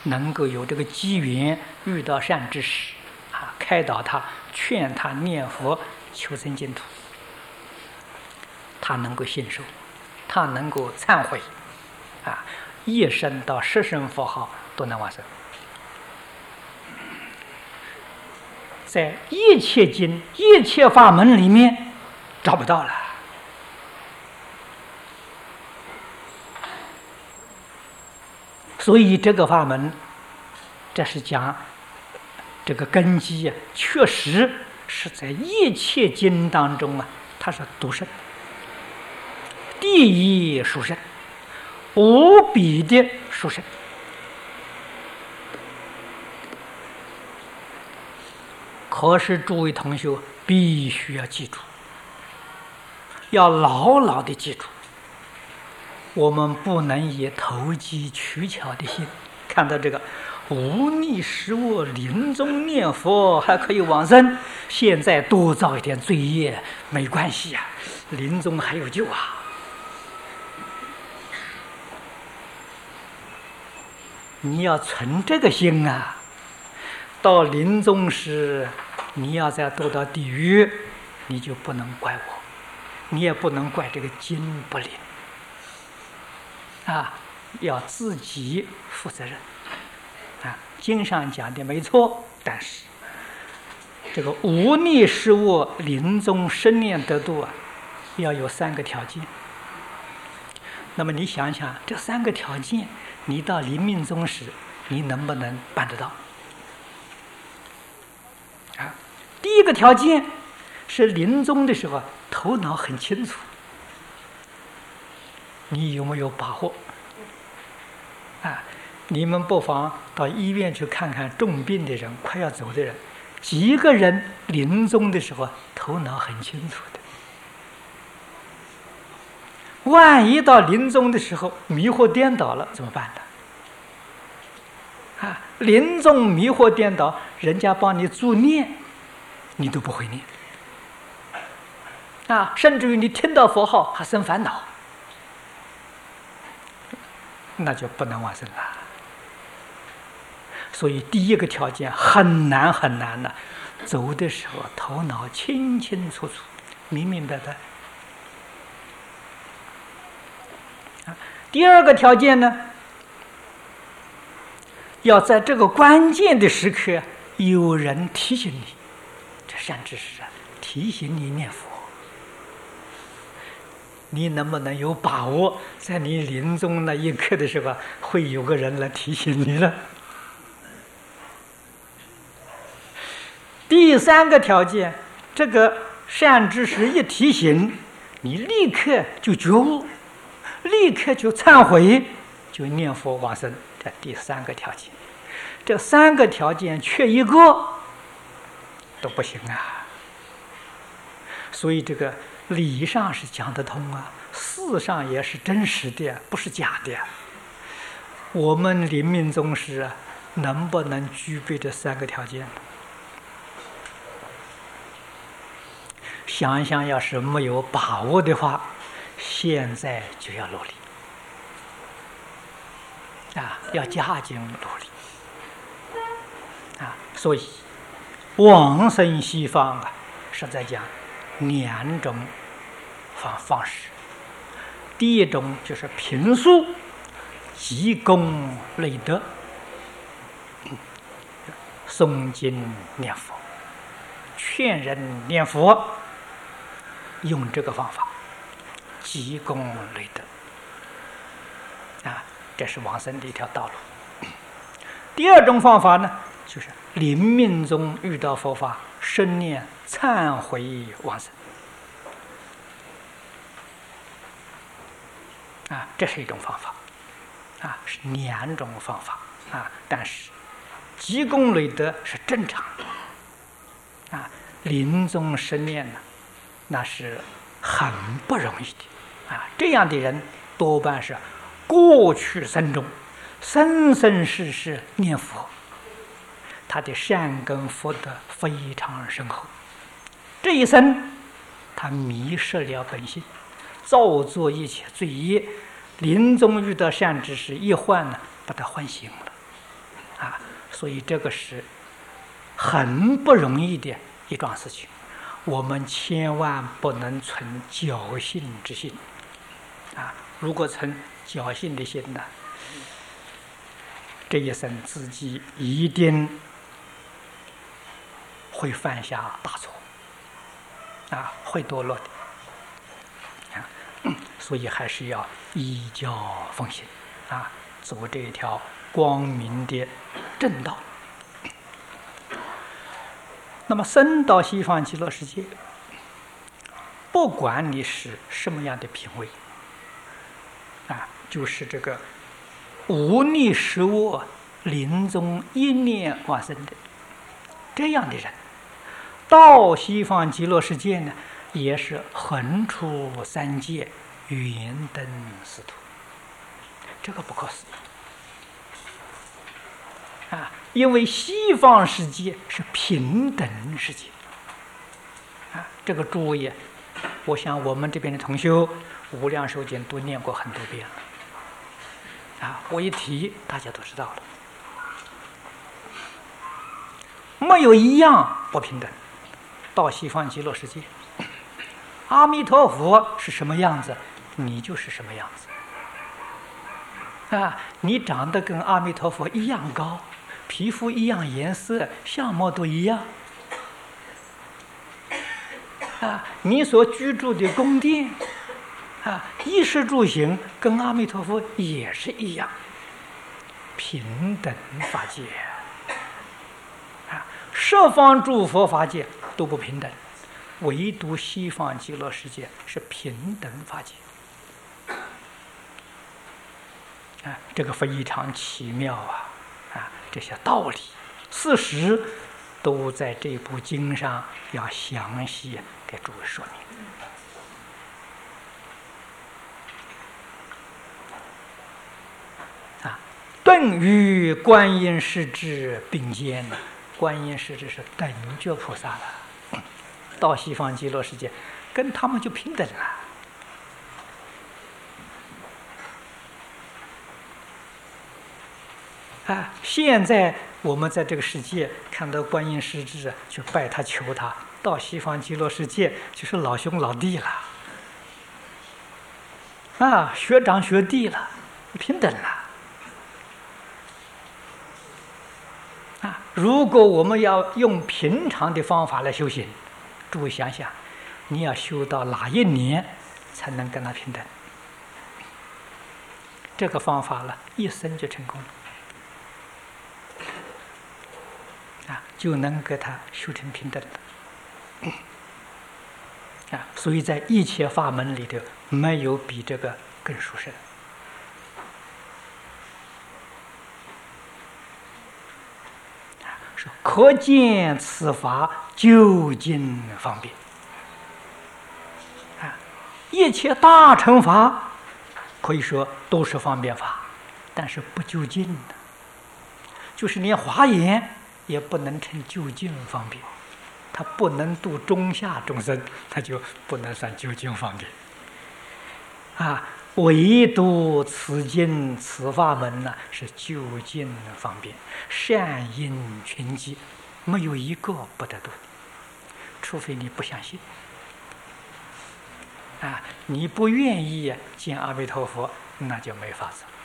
能够有这个机缘遇到善知识，开导他，劝他念佛求生净土，他能够信受，他能够忏悔，一生到十声佛号都能往生。在一切经、一切法门里面找不到了。所以这个法门，这是讲这个根基确实是在一切经当中它是独胜，第一殊胜，无比的殊胜。可是诸位同学必须要记住，要牢牢的记住，我们不能以投机取巧的心看到这个无逆失我，临终念佛还可以往生，现在多造一点罪业没关系呀，临终还有救啊。你要存这个心啊，到临终时你要再堕到地狱，你就不能怪我，你也不能怪这个经不灵要自己负责任经上讲的没错，但是这个无逆失我，临终生念得度要有3个条件。那么你想想，这3个条件你到临命终时你能不能办得到第一个条件是临终的时候头脑很清楚，你有没有把握你们不妨到医院去看看重病的人，快要走的人，几个人临终的时候头脑很清楚的。万一到临终的时候迷惑颠倒了怎么办呢？临终迷惑颠倒，人家帮你助念你都不会念甚至于你听到佛号还生烦恼，那就不能往生了。所以第一个条件很难很难的，走的时候头脑清清楚楚，明明白白。第二个条件呢，要在这个关键的时刻有人提醒你，这善知识提醒你念佛，你能不能有把握在你临终那一刻的时候会有个人来提醒你了？第3个条件，这个善知识一提醒你，立刻就觉悟，立刻就忏悔，就念佛往生。这第3个条件，这3个条件缺一个都不行所以这个理上是讲得通事上也是真实的，不是假的我们临命终时能不能具备这3个条件？想一想，要是没有把握的话，现在就要努力要加紧努力所以往生西方是在讲2种方式。第一种就是平素积功累德，诵经念佛，劝人念佛，用这个方法积功累德这是往生的一条道路。第二种方法呢，就是临命中遇到佛法，生念忏悔往生这是一种方法是2种方法但是积功累德是正常的临终生念呢，那是很不容易的这样的人多半是过去生中生生世世念佛，他的善根福德非常深厚，这一生他迷失了本性，造作一切罪业，临终遇到善知识一唤呢，把他唤醒了啊，所以这个是很不容易的一桩事情，我们千万不能存侥幸之心啊！如果存侥幸的心呢，这一生自己一定会犯下大错啊，会堕落的啊！所以还是要依教奉行啊，走这条光明的正道。那么生到西方极乐世界，不管你是什么样的品位啊，就是这个无逆十恶、临终一念往生的这样的人，到西方极乐世界呢，也是横出三界，圆登四土，这个不可思议啊！因为西方世界是平等世界啊，这个诸位，我想我们这边的同修《无量寿经》都念过很多遍了啊，我一提大家都知道了，没有一样不平等。到西方极乐世界，阿弥陀佛是什么样子，你就是什么样子啊！你长得跟阿弥陀佛一样高，皮肤一样颜色，相貌都一样啊！你所居住的宫殿啊，衣食住行跟阿弥陀佛也是一样，平等法界啊！十方诸佛法界都不平等，唯独西方极乐世界是平等法界啊！这个非常奇妙啊！这些道理、事实都在这部经上要详细给诸位说明啊！顿与观音世智并肩呢，观音世智是等觉菩萨了，到西方极乐世界跟他们就平等了。啊！现在我们在这个世界看到观音世智，去拜他求他；到西方极乐世界就是老兄老弟了，啊，学长学弟了，平等了。啊！如果我们要用平常的方法来修行，诸位想想，你要修到哪一年才能跟他平等？这个方法了，一生就成功了。啊，就能给他修成平等了。啊，所以在一切法门里头，没有比这个更殊胜。是可见此法究竟方便。啊，一切大乘法可以说都是方便法，但是不究竟的，就是连华严也不能成究竟方便，它不能度中下众生，它就不能算究竟方便。啊，唯独此经此法门呢，是究竟方便，善因群集，没有一个不得度，除非你不相信。啊，你不愿意见阿弥陀佛，那就没法子。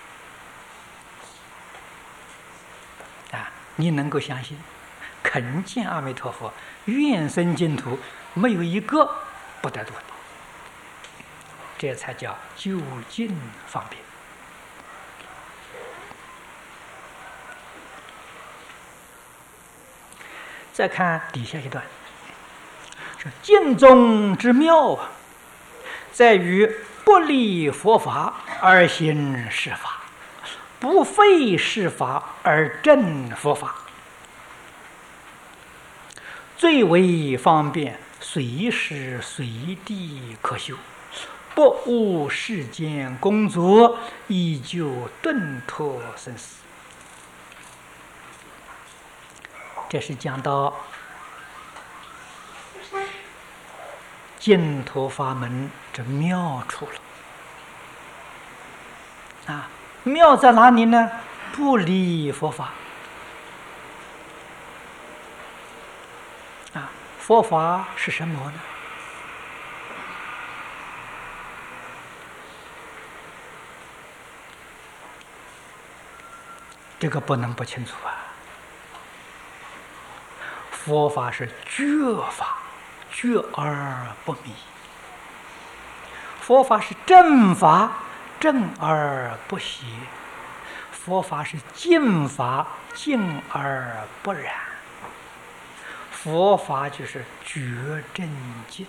啊，你能够相信，肯见阿弥陀佛，愿生净土，没有一个不得度的，这才叫究竟方便。再看底下一段，说净宗之妙啊，在于不离佛法而行是法，不废是法而正佛法，最为方便，随时随地可修，不误世间工作，依旧顿脱生死。这是讲到净土法门这妙处了。啊，妙在哪里呢？不离佛法， 佛法是什么呢？这个不能不清楚啊！佛法是觉法，觉而不迷；佛法是正法，正而不邪；佛法是净法，净而不染。佛法就是觉正净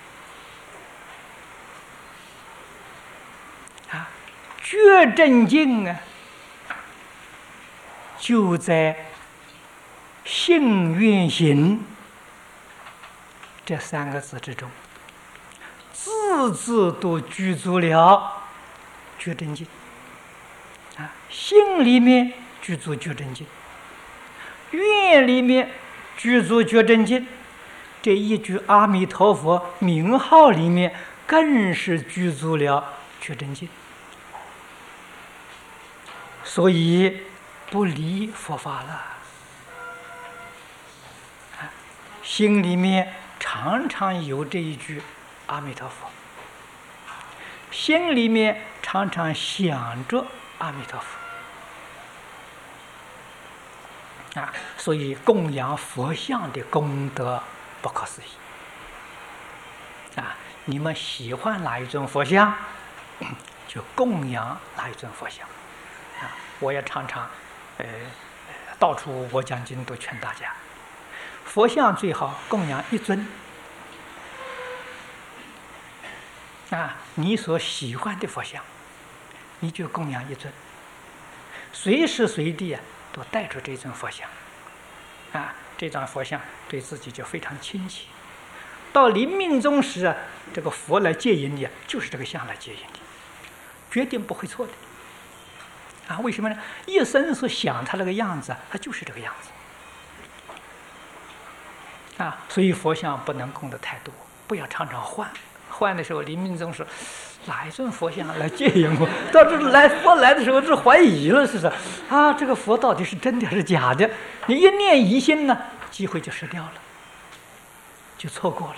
啊，觉正净啊！就在信愿行这3个字之中，字字都具足了觉正净啊！心里面具足觉正净，愿里面具足觉正净，这一句阿弥陀佛名号里面更是具足了觉正净，所以不离佛法了。心里面常常有这一句阿弥陀佛，心里面常常想着阿弥陀佛啊，所以供养佛像的功德不可思议啊！你们喜欢哪一尊佛像，就供养哪一尊佛像啊！我也常常到处我讲经都劝大家，佛像最好供养1尊啊，你所喜欢的佛像，你就供养1尊，随时随地啊都带着这尊佛像啊，这张佛像对自己就非常亲切。到临命终时啊，这个佛来接引你，就是这个像来接引你，决定不会错的。啊，为什么呢？一生所想他那个样子，他就是这个样子啊。所以佛像不能供的太多，不要常常换。换的时候，临命终时，哪一尊佛像来接引我？到这佛来的时候，是怀疑了，是不是？啊，这个佛到底是真的还是假的？你一念疑心呢，机会就失掉了，就错过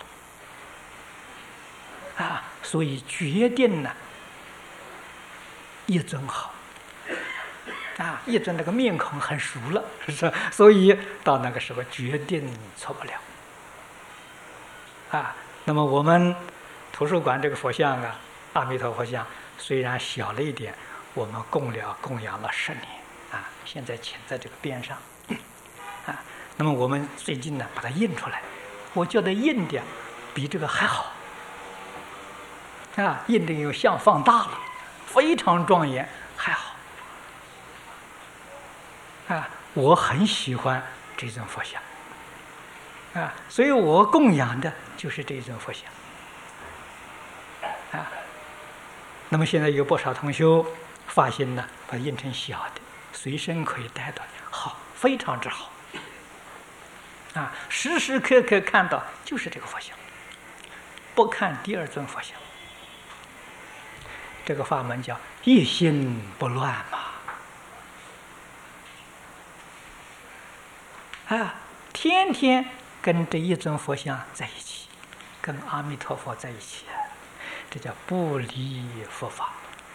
了。啊，所以决定呢，一尊好。啊，一尊那个面孔很熟了，是不是？所以到那个时候决定错不了。啊，那么我们图书馆这个佛像啊，阿弥陀佛像虽然小了一点，我们供养了10年啊，现在请在这个边上啊。那么我们最近呢把它印出来，我觉得印的比这个还好啊，印的有像放大了，非常庄严，还好。啊，我很喜欢这尊佛像，啊，所以我供养的就是这尊佛像，啊。那么现在有不少同修发心呢，把它印成小的，随身可以带到，好，非常之好，啊，时时刻刻看到就是这个佛像，不看第2尊佛像。这个法门叫一心不乱嘛。啊，天天跟这一尊佛像在一起，跟阿弥陀佛在一起，这叫不离佛法。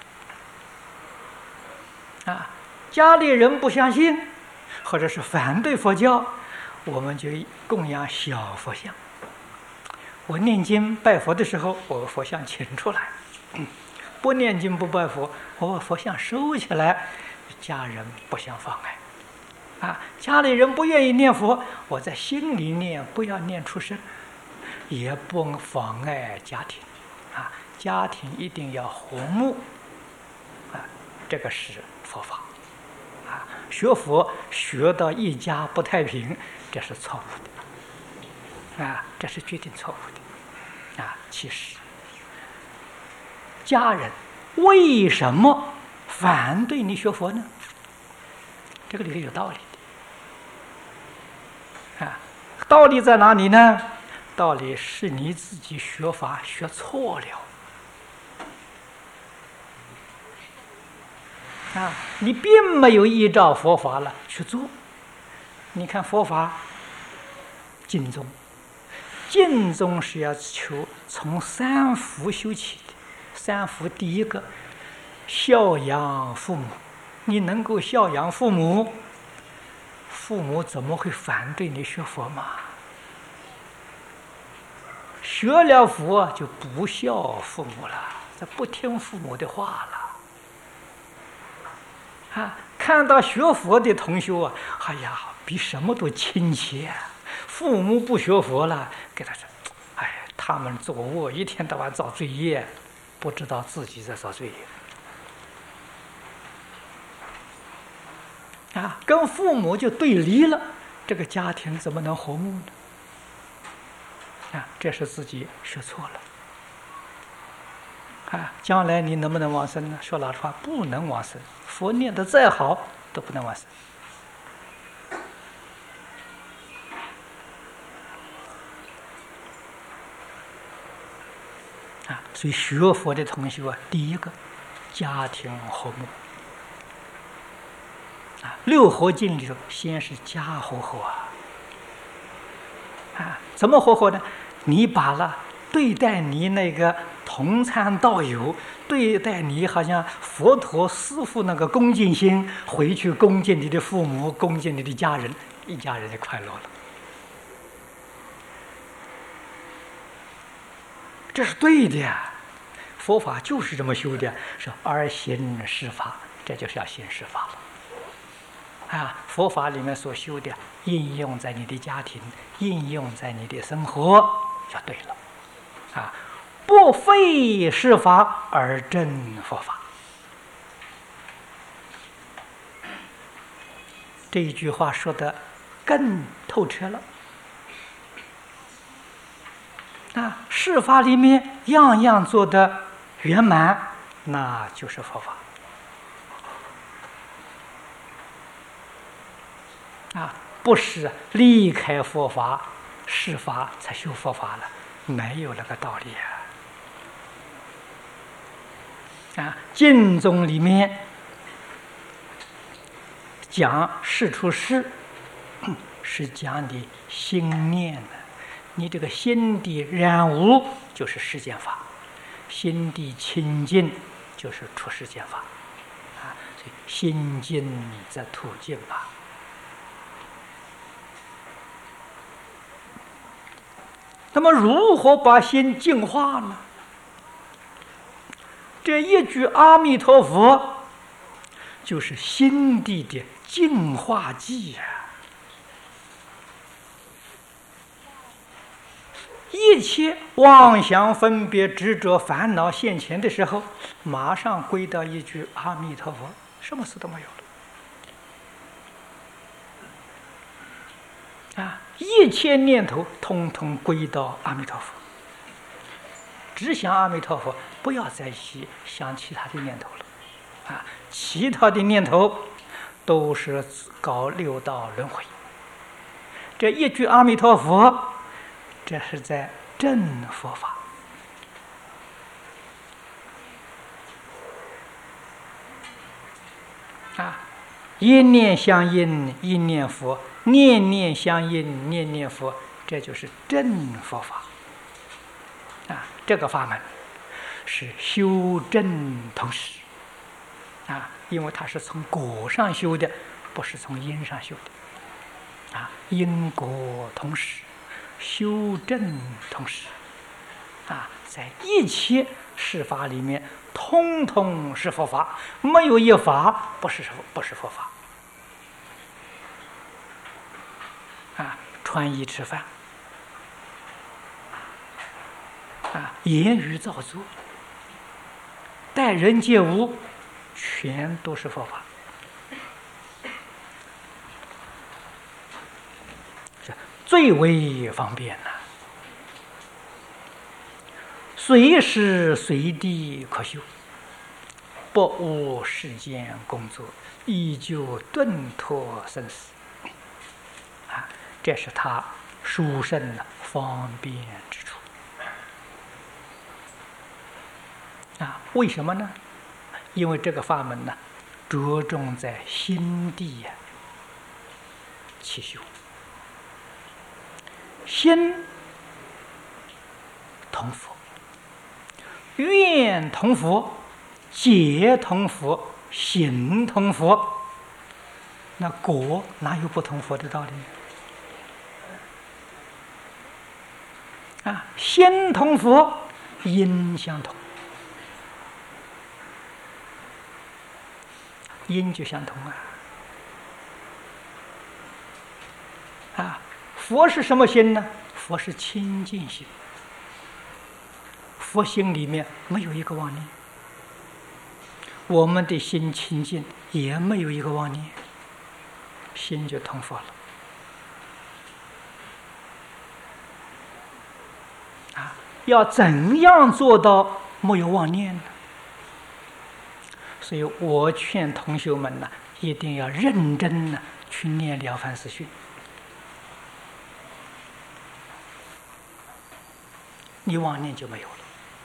啊，家里人不相信，或者是反对佛教，我们就供养小佛像。我念经拜佛的时候，我把佛像请出来；不念经不拜佛，我把佛像收起来，家人不相妨碍。啊，家里人不愿意念佛，我在心里念，不要念出声，也不妨碍家庭。啊，家庭一定要和睦。啊，这个是佛法。啊，学佛学到一家不太平，这是错误的。啊，这是决定错误的。啊，其实家人为什么反对你学佛呢？这个里头有道理。啊，道理在哪里呢？道理是你自己学法学错了。啊，你并没有依照佛法了去做。你看佛法经中净宗是要求从三福修起的。三福第一个，孝养父母。你能够孝养父母，父母怎么会反对你学佛嘛？学了佛就不孝父母了，这不听父母的话了。啊，看到学佛的同修啊，哎呀，比什么都亲切。父母不学佛了，给他说，哎，他们作恶，一天到晚造罪业，不知道自己在造罪业。啊，跟父母就对离了，这个家庭怎么能和睦呢？啊，这是自己学错了。啊，将来你能不能往生呢？说老实话，不能往生。佛念得再好，都不能往生。啊，所以学佛的同学啊，第一个，家庭和睦。啊，六合敬里头，先是家和和啊。啊，怎么和和呢？你把了对待你那个同参道友，对待你好像佛陀师父那个恭敬心，回去恭敬你的父母，恭敬你的家人，一家人就快乐了。这是对的呀，佛法就是这么修的，是而行是法，这就是要行是法了。啊，佛法里面所修的，应用在你的家庭，应用在你的生活，就对了。啊，不废是法而正佛法。这一句话说得更透彻了。啊，是法里面样样做得圆满，那就是佛法。啊，不是离开佛法是法才修佛法了，没有那个道理啊！啊，净宗里面讲事出世，是讲你心念的，你这个心地染污就是世间法，心地清净就是出世间法。啊，所以心净则土净吧。那么如何把心净化呢？这一句阿弥陀佛就是心地的净化剂呀！一切妄想分别执着烦恼现前的时候，马上归到一句阿弥陀佛，什么事都没有了。啊，一切念头通通归到阿弥陀佛，只想阿弥陀佛，不要再去想其他的念头了。啊，其他的念头都是搞六道轮回。这一句阿弥陀佛，这是在正佛法。啊，一念相应，一念佛。念念相应，念念佛，这就是正佛法。啊，这个法门是修正同时。啊，因为它是从果上修的，不是从因上修的。啊，因果同时，修正同时。啊，在一切事法里面，通通是佛法，没有一法不是佛法。啊，穿衣吃饭，啊，言语造作，待人接物，全都是佛法。这最为方便了，随时随地可修，不误世间工作，依旧顿脱生死。啊，这是他殊胜的方便之处。啊，为什么呢？因为这个法门呢，着重在心地呀，起修。心同佛，愿同佛，解同佛，行同佛。那果哪有不同佛的道理啊？心同佛，因相同，因就相同啊！佛是什么心呢？佛是清净心。佛心里面没有一个妄念，我们的心清净也没有一个妄念，心就同佛了。要怎样做到没有妄念呢？所以我劝同学们呢，一定要认真的去念《了凡四训》，你妄念就没有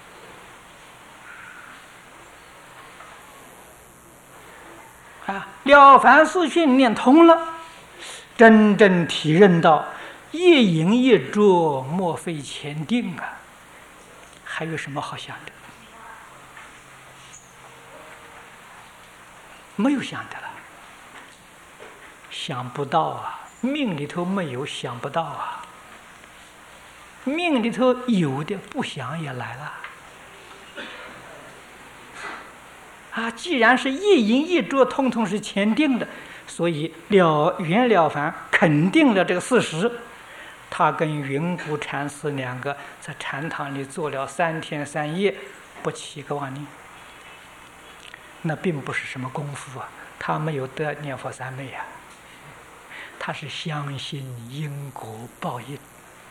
了。了凡四训念通了，真正体认到一饮一啄，莫非前定啊！还有什么好想的？没有想的了，想不到啊！命里头没有，想不到啊！命里头有的，不想也来了。既然是一饮一啄，通通是前定的，所以袁了凡肯定了这个事实。他跟云谷禅师两个在禅堂里坐了3天3夜，不起一个妄念。那并不是什么功夫啊，他没有得念佛三昧啊，他是相信因果报应，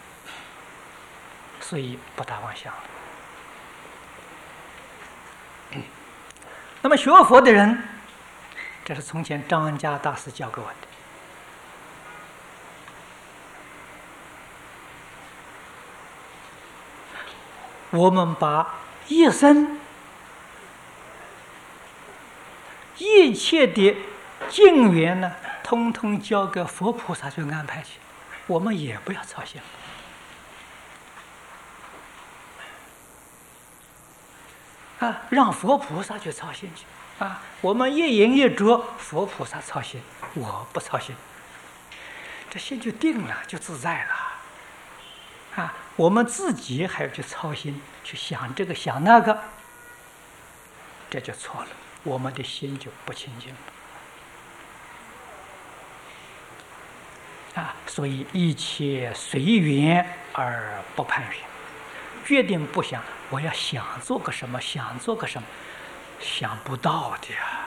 所以不大妄想了。那么学佛的人，这是从前张家大师教给我的。我们把一生一切的境缘呢，通通交给佛菩萨去安排去，我们也不要操心了。让佛菩萨去操心去我们一饮一啄，佛菩萨操心，我不操心，这心就定了，就自在了。我们自己还要去操心，去想这个想那个，这就错了，我们的心就不清净了。所以一切随缘而不攀缘，决定不想我要想做个什么，想做个什么，想不到的呀。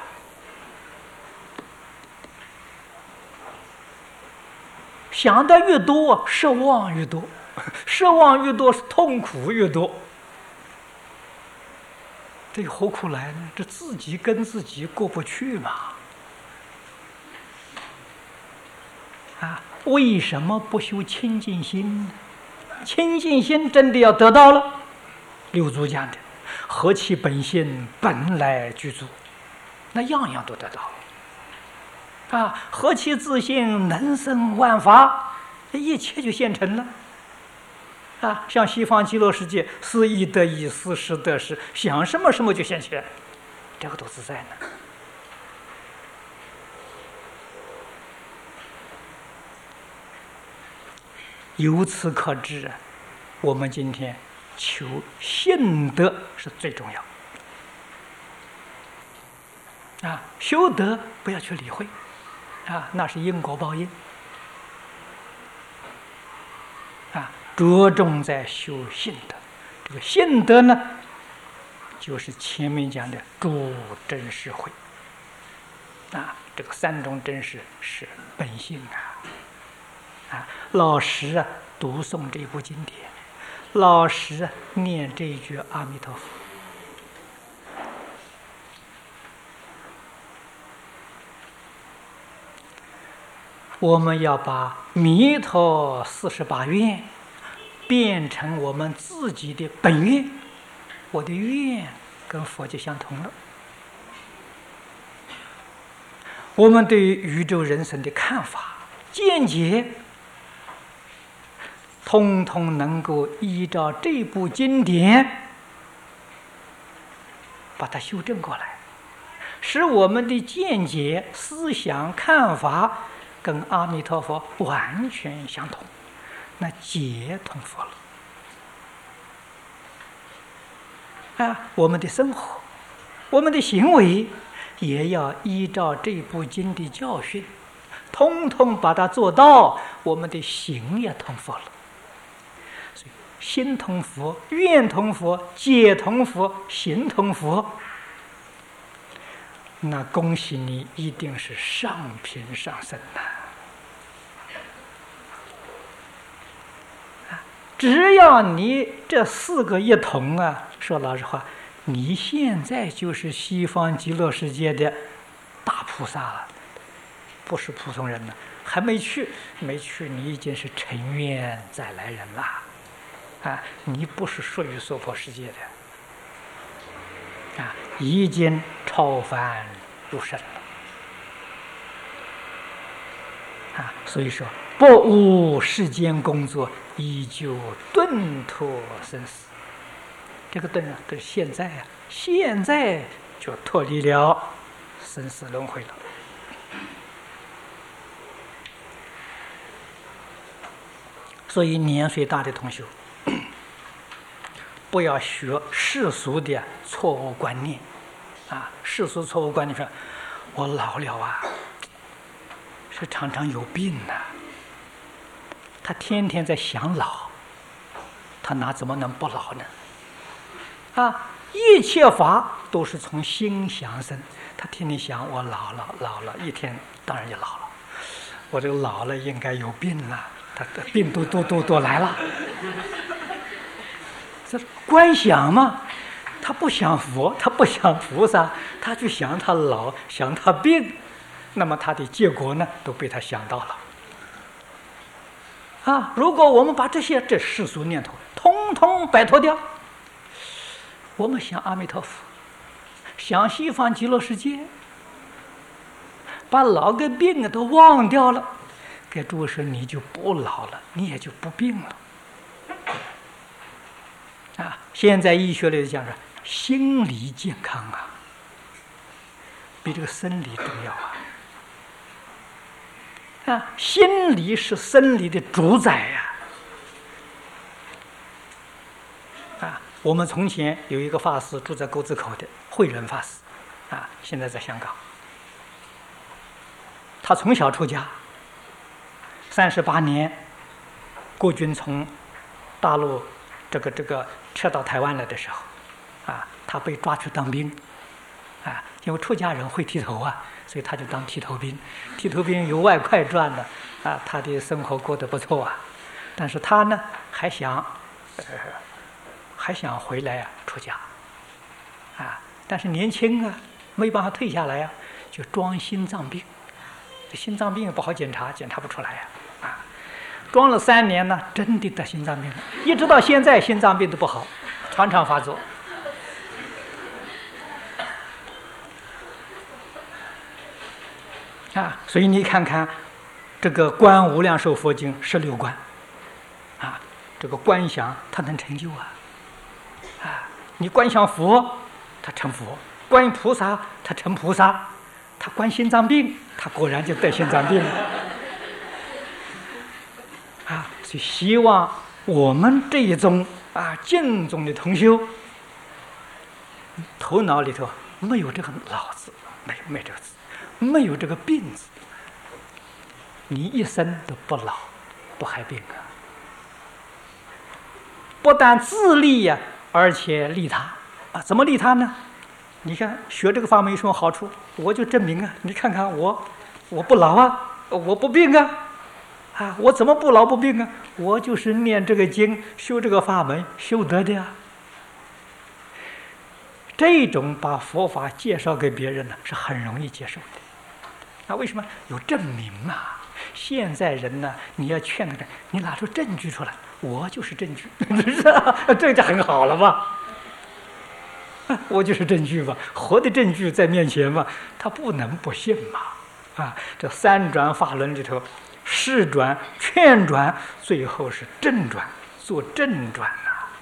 想的越多，失望越多，失望越多，痛苦越多。这何苦来呢？这自己跟自己过不去嘛。为什么不修清净心呢？清净心真的要得到了，六祖讲的何其本性，本来具足，那样样都得到何其自性，能生万法，一切就现成了像西方极乐世界，思意得意，思时得时，想什么什么就现起来，这个都自在呢。由此可知我们今天求信德是最重要修德不要去理会那是因果报应着重在修信德。这个信德呢，就是前面讲的诸真实慧这个3种真实是本性老实读诵这部经典，老实念这一句阿弥陀佛。我们要把弥陀48愿变成我们自己的本愿，我的愿跟佛就相同了。我们对于宇宙人生的看法见解通通能够依照这部经典把它修正过来，使我们的见解、思想、看法跟阿弥陀佛完全相同，那解同佛了。啊，我们的生活、我们的行为也要依照这部经的教训，通通把它做到，我们的行也同佛了。所以心同佛、愿同佛、解同佛、行同佛，那恭喜你，一定是上品上生呐！只要你这4个一同啊，说老实话，你现在就是西方极乐世界的大菩萨了，不是普通人了。还没去，你已经是尘愿再来人了，啊，你不是属于娑婆世界的，啊，已经超凡入圣了，啊，所以说不误世间工作，依旧顿脱生死。这个顿啊，这是现在啊，现在就脱离了生死轮回了。所以年岁大的同学，不要学世俗的错误观念，啊，世俗错误观念说，我老了啊，是常常有病呐，他天天在想老，他哪怎么能不老呢？啊，一切法都是从心想生，他天天想我老了，一天当然也老了，我这个老了应该有病了，他的病都来了。这观想嘛，他不想佛，他不想菩萨，他就想他老，想他病，那么他的结果呢，都被他想到了。啊，如果我们把这世俗念头通通摆脱掉，我们想阿弥陀佛，想西方极乐世界，把老跟病都忘掉了，给诸位说，你就不老了，你也就不病了。啊，现在医学里讲说，心理健康啊，比这个生理重要啊。啊，心理是生理的主宰呀。啊，我们从前有一个法师住在沟子口的慧仁法师，啊，现在在香港。他从小出家，38年，国军从大陆这个撤到台湾来的时候，啊，他被抓去当兵，啊，因为出家人会剃头啊，所以他就当剃头兵。剃头兵有外快赚的，啊，他的生活过得不错啊。但是他呢，还想回来啊，出家，啊，但是年轻啊，没办法退下来啊，就装心脏病。这心脏病也不好检查，检查不出来呀，啊，装了3年呢，真的得心脏病了，一直到现在心脏病都不好，常常发作。啊，所以你看看这个《观无量寿佛经》16观，啊，这个观想它能成就啊，啊，你观想佛，他成佛；观菩萨，他成菩萨；他观心脏病，他果然就得心脏病了。啊，所以希望我们这一宗啊净宗的同修，头脑里头没有这个老字，没这个字。没有这个病字，你一生都不老不害病啊！不但自利呀，而且利他啊！怎么利他呢？你看学这个法门有什么好处？我就证明啊！你看看我不老啊，我不病啊，啊，我怎么不老不病啊？我就是念这个经，修这个法门修得的呀。这种把佛法介绍给别人呢，是很容易接受的。那为什么有证明嘛？现在人呢，你要劝他，你拿出证据出来，我就是证据，这就很好了吧？我就是证据吧，活的证据在面前嘛，他不能不信嘛。啊，这3转法轮里头事转、劝转，最后是正转，做正转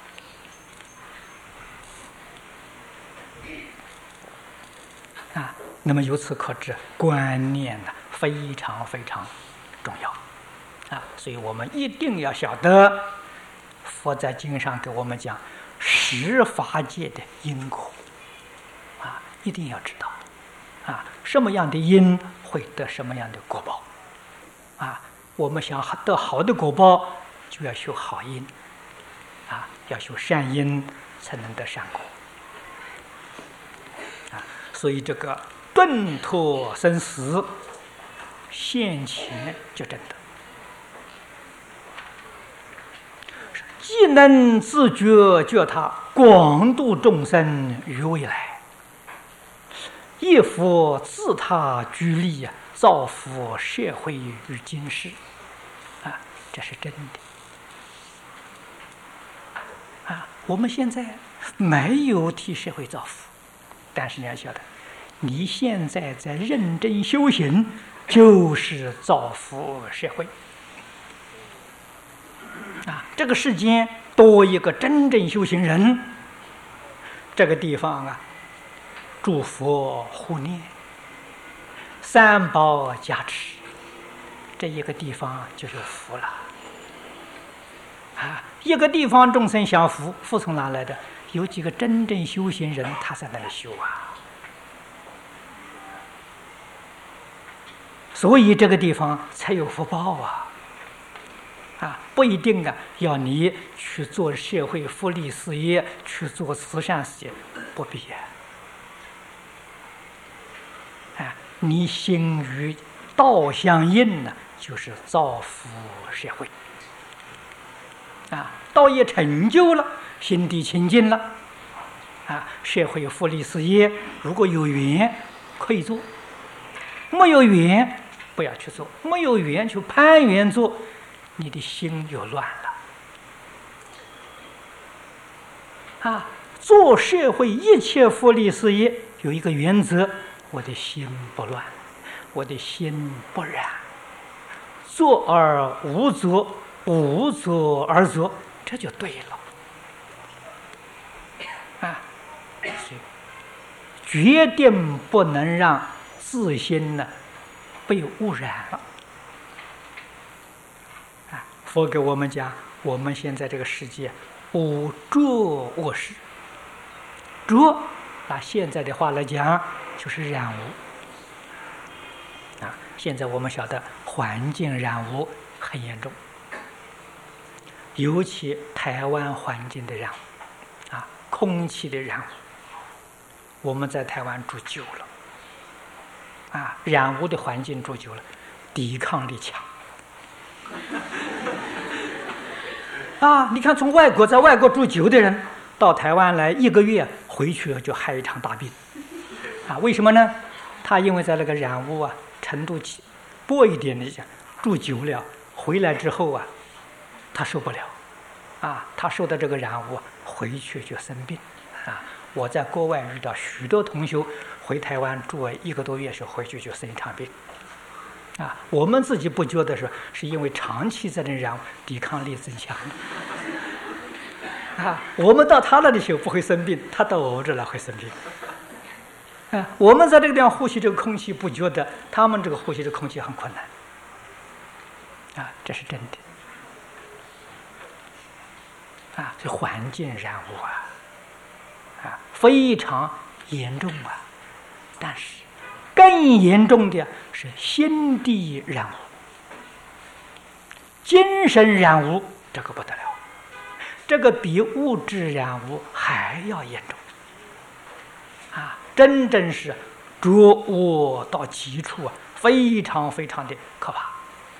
啊！那么由此可知，观念呢非常非常重要啊！所以我们一定要晓得，佛在经上给我们讲十法界的因果啊，一定要知道啊，什么样的因会得什么样的果报啊！我们想得好的果报，就要修好因啊，要修善因，才能得善果啊！所以这个顿脱生死，现前就真的。既能自觉觉他广度众生于未来，亦复自他居利造福社会与今世啊，这是真的啊！我们现在没有替社会造福，但是你要晓得，你现在在认真修行，就是造福社会啊！这个世间多一个真正修行人，这个地方啊，诸佛护念，三宝加持，这一个地方就有福了啊！一个地方众生享福，福从哪来的？有几个真正修行人，他在那里修啊！所以这个地方才有福报啊！啊，不一定啊，要你去做社会福利事业，去做慈善事业，不必啊！你心与道相应呢，就是造福社会啊！道业成就了，心地清净了啊！社会福利事业，如果有缘可以做，没有缘不要去做，没有缘去攀缘做，你的心就乱了啊！做社会一切福利事业有一个原则，我的心不乱，我的心不染，做而无作，无作而作，这就对了啊！决定不能让自心呢被污染了啊！佛给我们讲，我们现在这个世界无浊恶世，浊拿现在的话来讲就是染污啊！现在我们晓得环境染污很严重，尤其台湾环境的染污啊，空气的染污，我们在台湾住久了啊，染污的环境住久了，抵抗力强啊！你看，从在外国住久的人到台湾来1个月，回去就害一场大病啊！为什么呢？他因为在那个染污啊程度薄一点的，住久了，回来之后啊，他受不了啊！他受到这个染污，回去就生病啊！我在国外遇到许多同学回台湾住了1个多月时候，回去就生一场病啊！我们自己不觉得是因为长期在那染污，抵抗力增强啊！我们到他那里去不会生病，他到我这来会生病啊！我们在这个地方呼吸这个空气不觉得，他们这个呼吸这个空气很困难啊！这是真的啊！这环境染污啊，非常严重啊！但是更严重的是心地染污、精神染污，这个不得了，这个比物质染污还要严重啊！真正是浊恶到极处啊，非常非常的可怕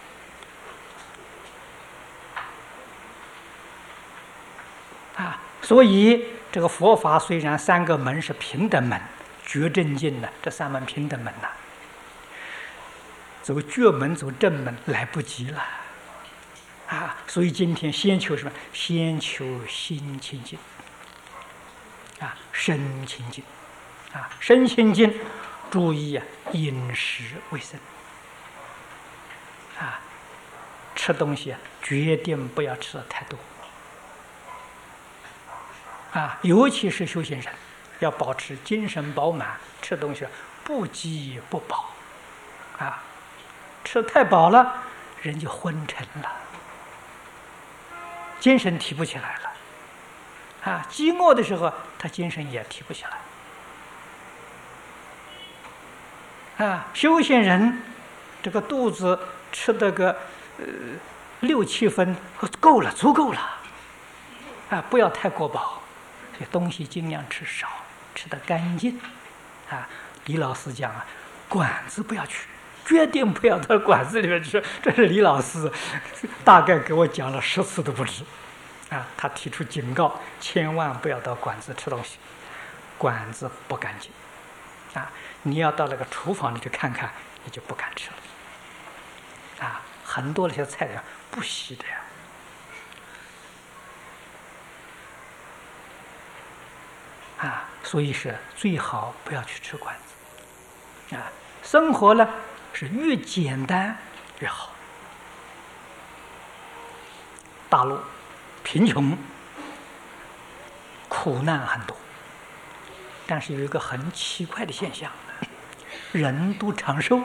啊！所以这个佛法虽然3个门是平等门，觉正境呢，这3门平等门呐，走觉门走正门来不及了啊！所以今天先求什么？先求心清净啊，身清净啊，身清净，注意啊，饮食卫生啊， 吃东西决定不要吃的太多尤其是修行人，要保持精神饱满，吃东西不饥不饱吃太饱了，人就昏沉了，精神提不起来了饥饿的时候，他精神也提不起来修行人这个肚子吃的个6、7分够了，足够了不要太过饱，这东西尽量吃少，吃得干净李老师讲馆子不要去，决定不要到馆子里面吃。这是李老师大概给我讲了10次都不止他提出警告，千万不要到馆子吃东西，馆子不干净你要到那个厨房里去看看，你就不敢吃了很多那些菜不洗的所以是最好不要去吃馆子生活呢是越简单越好。大陆贫穷苦难很多，但是有一个很奇怪的现象，人都长寿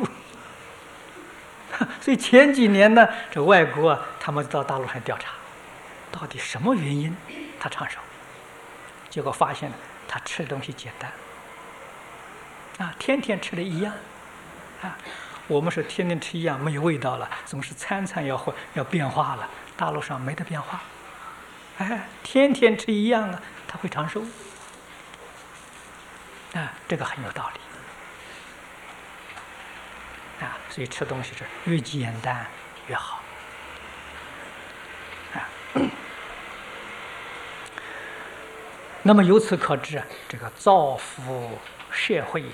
所以前几年呢，这外国他们到大陆上调查，到底什么原因他长寿，结果发现他吃的东西简单天天吃的一样我们是天天吃一样，没有味道了，总是餐餐要变化了。大陆上没得变化天天吃一样他会长寿这个很有道理所以吃东西是越简单越好那么由此可知这个造福社会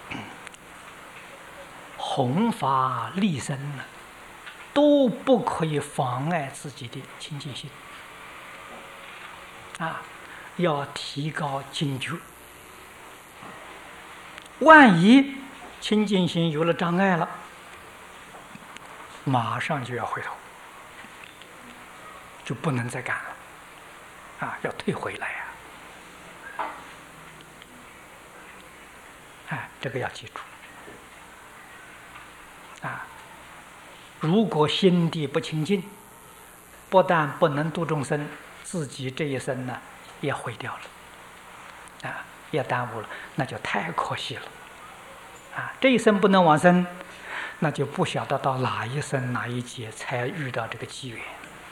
弘法利生都不可以妨碍自己的清净心要提高警觉，万一清净心有了障碍了，马上就要回头，就不能再干了要退回来这个要记住如果心地不清净，不但不能度众生，自己这一生呢也毁掉了也耽误了，那就太可惜了这一生不能往生，那就不晓得到哪一生哪一劫才遇到这个机缘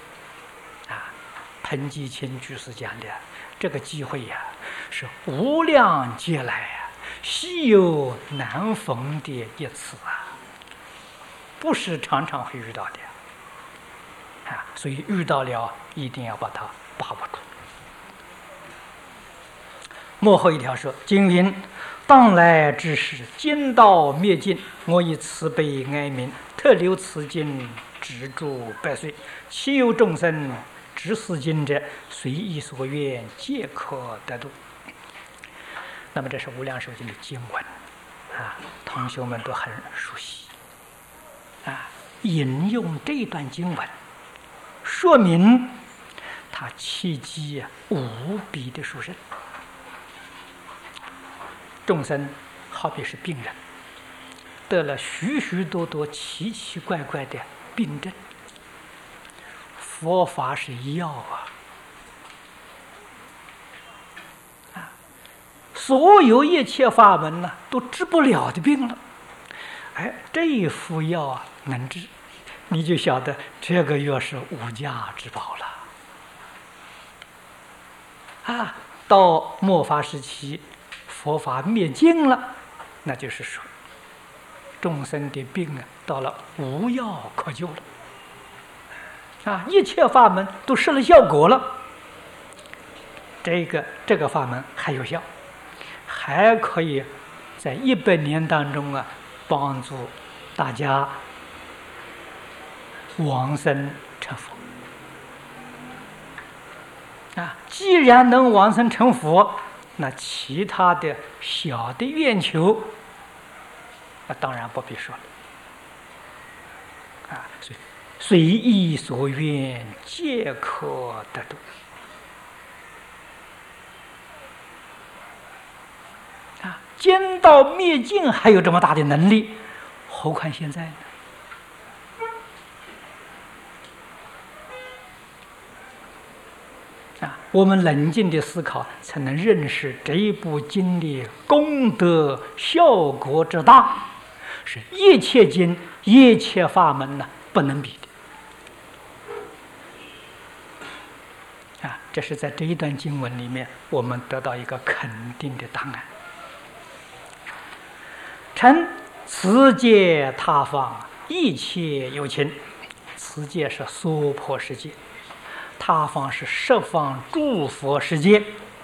彭基清居士讲的这个机会是无量劫来稀有难逢的一次不是常常会遇到的所以遇到了一定要把它把握住。末后一条说，经云当来之时，经道灭尽，我以慈悲哀悯，特留此经止住百岁，其有众生执此经者，随意所愿，皆可得度。那么这是无量寿经的经文同学们都很熟悉引用这段经文，说明他契机无比的殊胜。众生好比是病人，得了许许多多奇奇怪怪的病症，佛法是药所有一切法门呢都治不了的病了，这一副药能治，你就晓得这个药是无价之宝了到末法时期，佛法灭尽了，那就是说众生的病到了无药可救了一切法门都失了效果了，这个法门还有效，还可以在100年当中帮助大家往生成佛既然能往生成佛，那其他的小的愿求当然不必说了随意所愿，皆可得度。啊，兼道灭尽还有这么大的能力，何况现在呢？我们冷静的思考，才能认识这一部经的功德效果之大，是一切经、一切法门呢不能比的。这是在这一段经文里面，我们得到一个肯定的答案。称此界他方一切有情，此界是娑婆世界。他方是十方诸佛世界，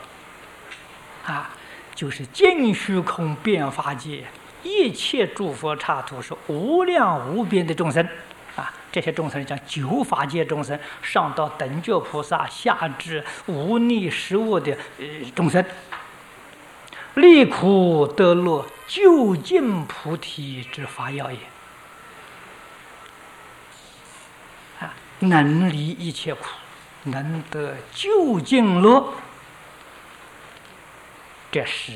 就是尽虚空遍法界，一切诸佛刹土是无量无边的众生，这些众生讲九法界众生，上到等觉菩萨，下至无逆实物的众生，离苦得乐，究竟菩提之法要也。能离一切苦，能得究竟乐，这是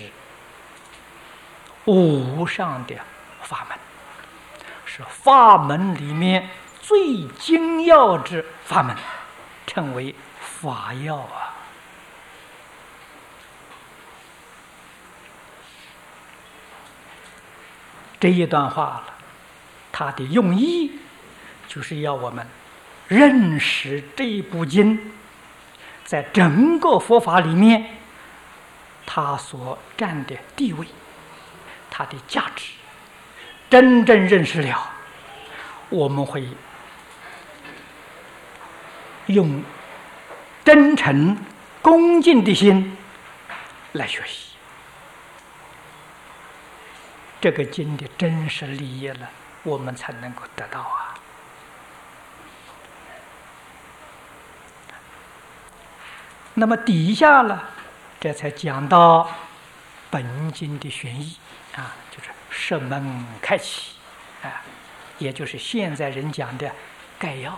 无上的法门，是法门里面最精要之法门，称为法要啊。这一段话了，它的用意就是要我们认识这一部经在整个佛法里面它所占的地位，它的价值，真正认识了，我们会用真诚恭敬的心来学习这个经的真实利益了，我们才能够得到啊。那么底下了，这才讲到本经的玄义就是释门开启也就是现在人讲的概要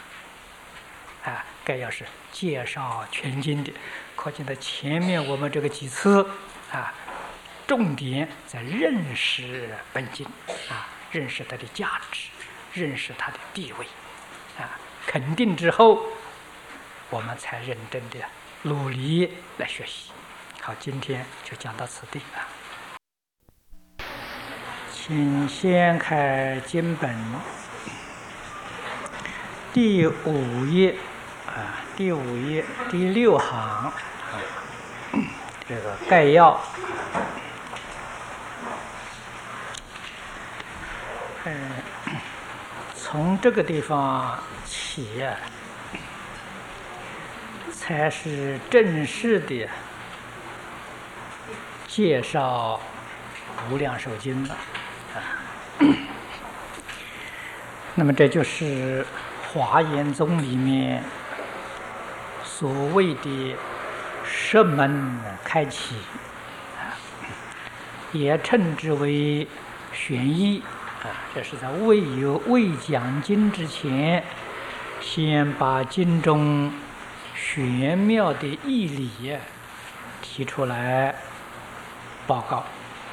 概要是介绍全经的，可见到前面我们这个几次重点在认识本经认识它的价值，认识它的地位肯定之后，我们才认真的努力来学习。好，今天就讲到此地请先开经本第5页第5页第6行这个概要从这个地方起才是正式的介绍无量寿经了那么这就是华严宗里面所谓的释门开启也称之为玄义这是在未讲经之前，先把经中玄妙的义理提出来报告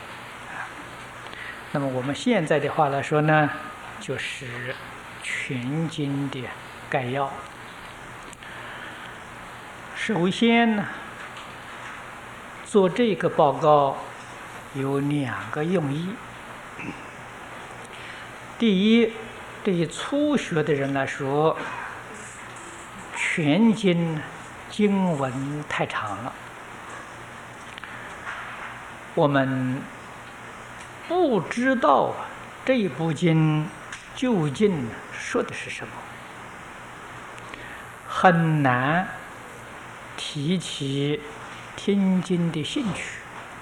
那么我们现在的话来说呢，就是全经的概要。首先呢，做这个报告有2个用意。第一，对于初学的人来说，全经经文太长了，我们不知道这一部经究竟说的是什么，很难提起听经的兴趣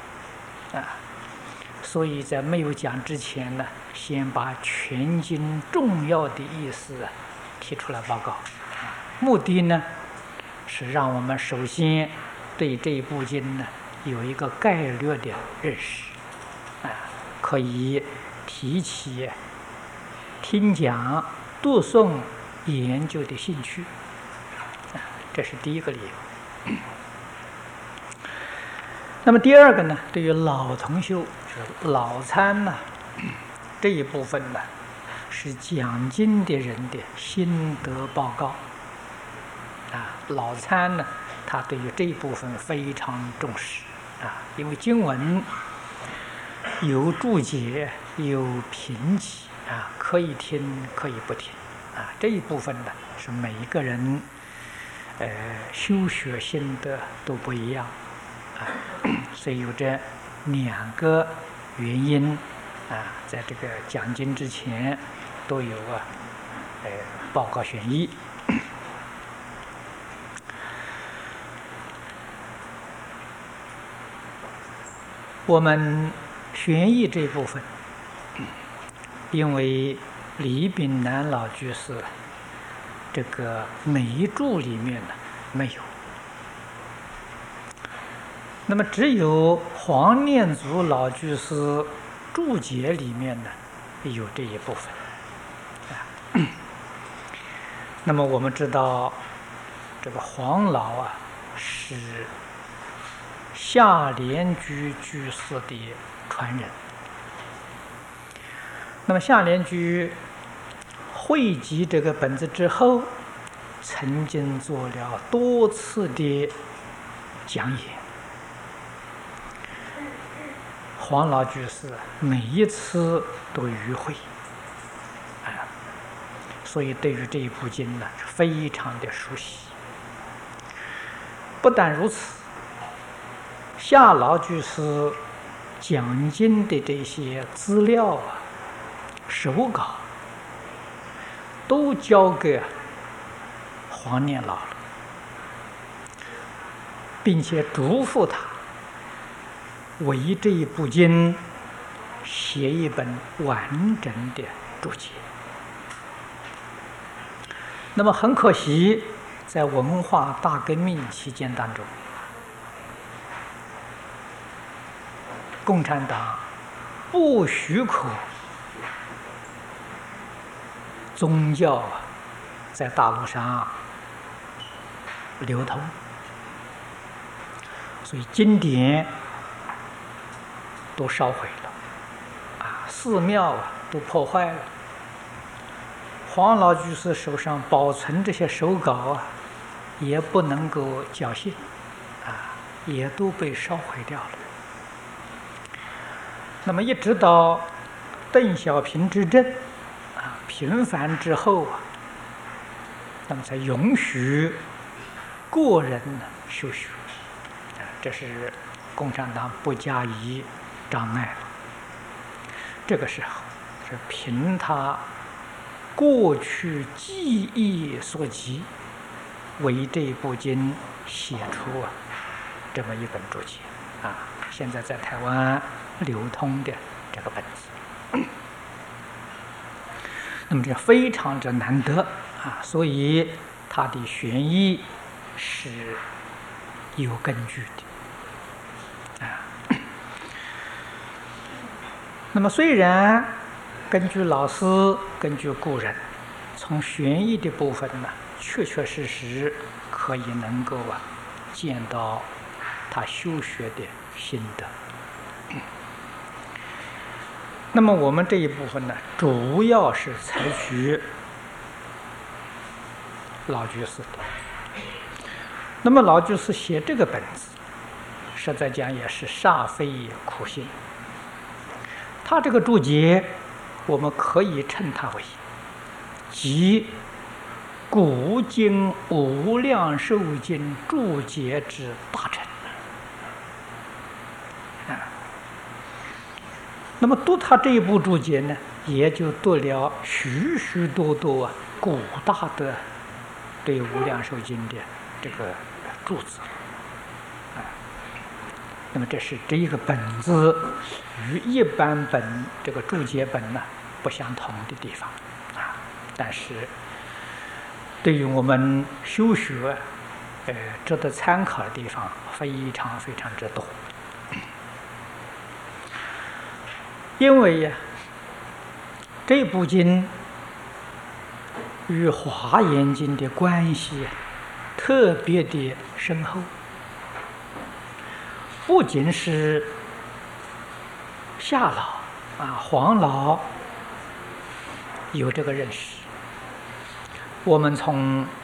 所以在没有讲之前呢，先把全经重要的意思提出来报告目的呢是让我们首先对这一部经呢有一个概略的认识可以提起听讲、读诵研究的兴趣，这是第一个理由。那么第二个呢，对于老同修，就是老参呢这一部分呢，是讲经的人的心得报告。老参呢，他对于这一部分非常重视因为经文有注解，有评起可以听，可以不听这一部分呢，是每一个人修学心得都不一样所以有这两个原因在这个讲经之前都有报告选义。我们选义这一部分，因为李炳南老居士这个每注里面呢没有，那么只有黄念祖老居士注解里面呢有这一部分那么我们知道这个黄老是夏莲居居士的传人。那么夏莲居汇集这个本子之后，曾经做了多次的讲演，黄老居士每一次都与会所以对于这一部经呢是非常的熟悉。不但如此，夏老居士讲经的这些资料手稿都交给黄念老了，并且嘱咐他为这一部经写一本完整的注解。那么很可惜，在文化大革命期间当中，共产党不许可宗教在大陆上流通，所以经典都烧毁了寺庙都破坏了。黄老居士手上保存这些手稿也不能够侥幸也都被烧毁掉了。那么一直到邓小平执政平反之后那么才允许个人修学这是共产党不加以障碍了。这个时候是凭他过去记忆所及，为这部经写出这么一本注解现在在台湾流通的这个本子。那么这非常之难得所以他的玄义是有根据的那么虽然根据老师，根据故人，从玄义的部分呢，确确实实可以能够见到他修学的心得。那么我们这一部分呢，主要是采取老居士的。那么老居士写这个本子，实在讲也是煞费苦心。他这个注解，我们可以称它为集古今无量寿经注解之大成那么读他这一部注解呢，也就读了许许多多古大的对无量寿经的这个注字那么这是这一个本子与一般本这个注解本呢不相同的地方但是对于我们修学值得参考的地方非常非常之多。因为这部经与《华严经》的关系特别的深厚，不仅是夏老黄老有这个认识，我们从《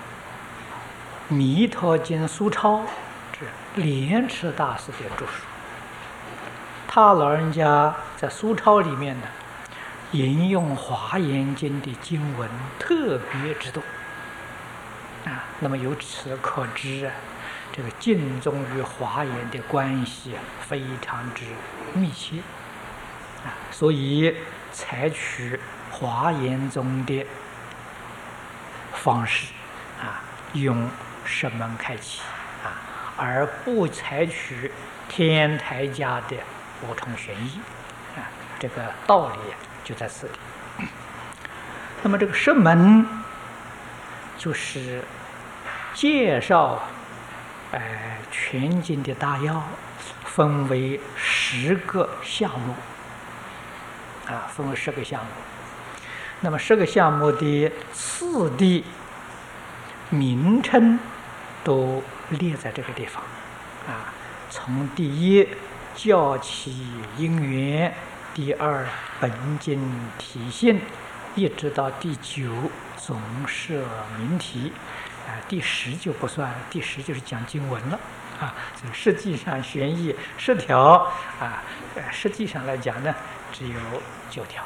弥陀经》苏钞这莲池大师的著述，他老人家在苏钞里面呢，引用《华严经》的经文特别之多那么由此可知这个净宗与华严的关系非常之密切所以采取华严宗的方式用声门开启而不采取天台家的五重玄义这个道理就在此地。那么这个声门就是介绍全经的大要，分为10个项目分为10个项目。那么10个项目的次第名称都列在这个地方从第1教其因缘，第2本经体性，一直到第9总摄名题第10就不算了，第10就是讲经文了实际上玄义10条实际上来讲呢只有9条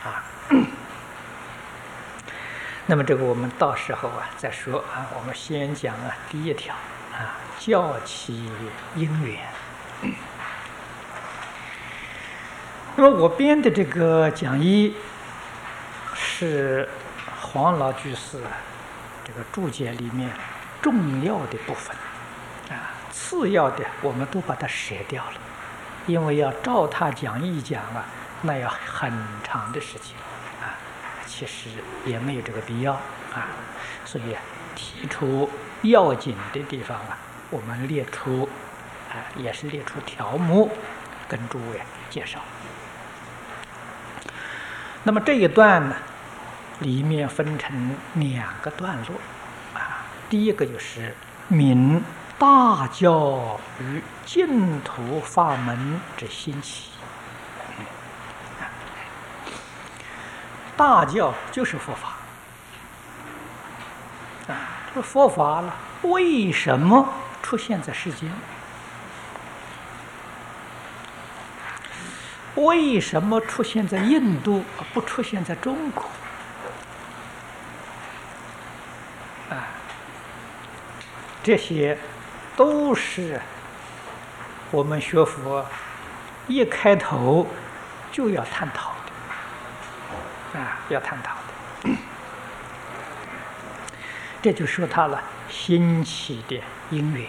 那么这个我们到时候再说我们先讲第1条教其因缘。那么我编的这个讲义是黄老居士这个注解里面重要的部分次要的我们都把它舍掉了，因为要照他讲义讲那要很长的时间其实也没有这个必要所以提出要紧的地方我们列出也是列出条目跟诸位介绍。那么这一段呢里面分成2个段落第一个就是明大教与净土法门之兴起。大教就是佛法这佛法了为什么出现在世间？为什么出现在印度而不出现在中国？这些都是我们学佛一开头就要探讨的要探讨的这就说它了兴起的因缘。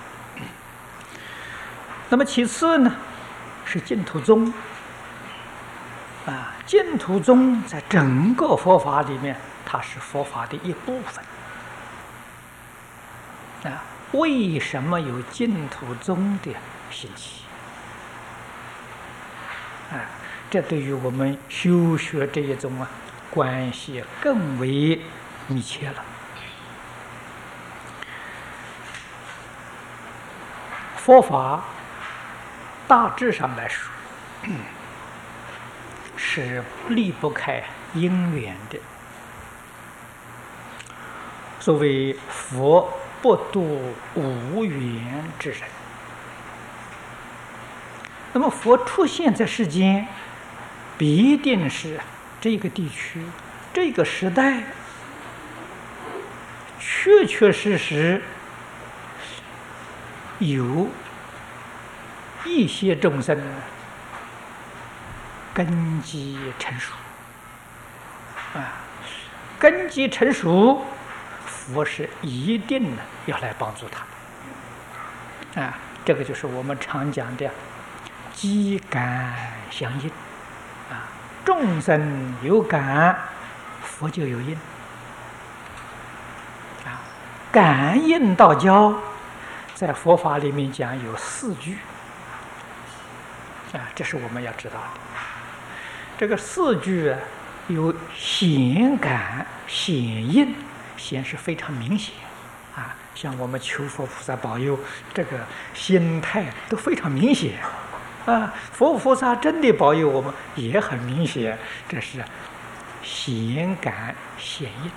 那么其次呢是净土宗净土宗在整个佛法里面它是佛法的一部分为什么有净土宗的兴起这对于我们修学这一种关系更为密切了。佛法大致上来说是离不开因缘的，所谓佛不度无缘之人。那么佛出现在世间必定是这个地区这个时代确确实实有一些众生根基成熟根基成熟佛是一定要来帮助他这个就是我们常讲的机感相应众生有感佛就有应感应道交在佛法里面讲有4句这是我们要知道的。这个4句有显感、显应，显是非常明显啊。像我们求佛菩萨保佑，这个心态都非常明显啊。佛菩萨真的保佑我们，也很明显，这是显感显应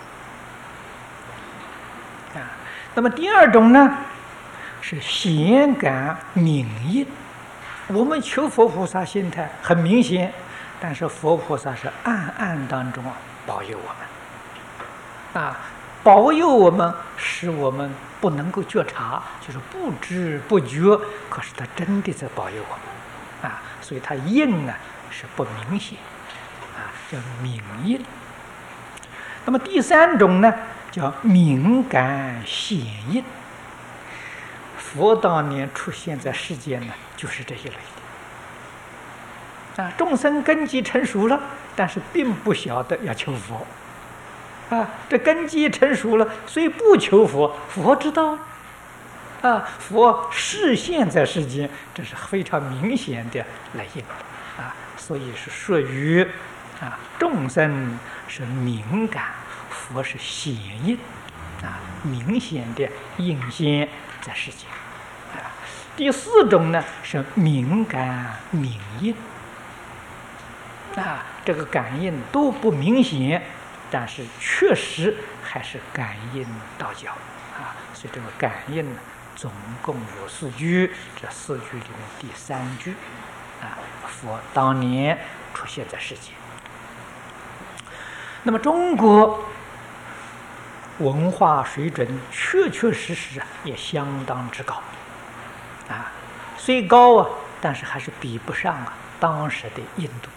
啊。那么第二种呢，是显感明应。我们求佛菩萨心态很明显，但是佛菩萨是暗暗当中保佑我们啊，保佑我们，使我们不能够觉察，就是不知不觉，可是他真的在保佑我们啊，所以他应呢是不明显啊，叫明应。那么第三种呢，叫明感显应。佛当年出现在世间呢，就是这一类的啊。众生根基成熟了，但是并不晓得要求佛啊。这根基成熟了，所以不求佛，佛知道啊。佛示现在世间，这是非常明显的来应啊。所以是属于啊，众生是敏感，佛是显应啊，明显的应现在世间。第四种呢是明感明应啊，这个感应都不明显，但是确实还是感应道交啊。所以这个感应呢，总共有4句，这4句里面第3句啊，佛当年出现在世间。那么中国文化水准确确实实也相当之高啊，虽高啊，但是还是比不上啊当时的印度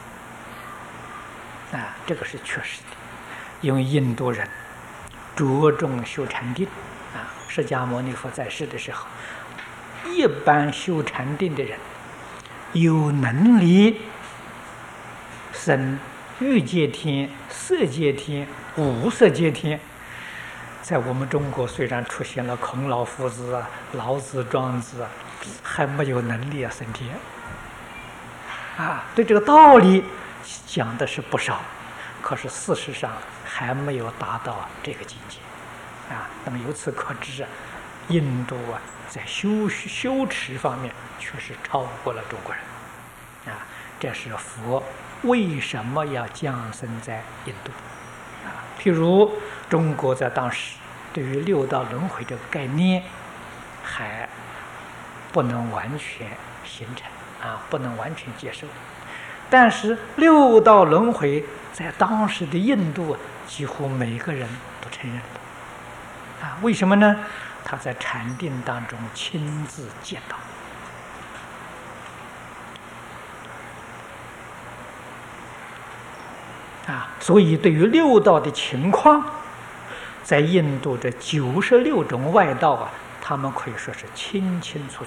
啊，这个是确实的。因为印度人着重修禅定啊，释迦牟尼佛在世的时候，一般修禅定的人有能力生欲界天、色界天、无色界天。在我们中国虽然出现了孔老夫子啊、老子、庄子啊，还没有能力升天啊。对这个道理讲的是不少，可是事实上还没有达到这个境界啊。那么由此可知啊，印度啊在修持方面确实超过了中国人啊。这是佛为什么要降生在印度啊？譬如中国在当时对于六道轮回这个概念还不能完全形成啊，不能完全接受。但是六道轮回在当时的印度几乎每个人都承认了啊。为什么呢？他在禅定当中亲自见到啊，所以对于六道的情况，在印度这96种外道啊，他们可以说是清清楚楚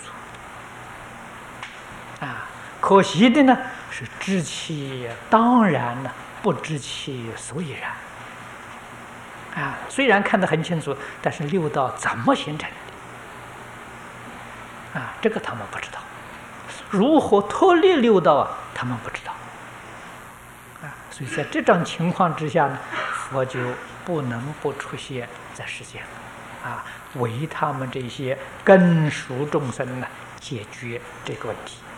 啊。可惜的呢是知其当然呢，不知其所以然啊。虽然看得很清楚，但是六道怎么形成的啊，这个他们不知道。如何脱离六道啊，他们不知道啊。所以在这种情况之下呢，佛就不能不出现在世间啊，为他们这些根熟众生呢解决这个问题。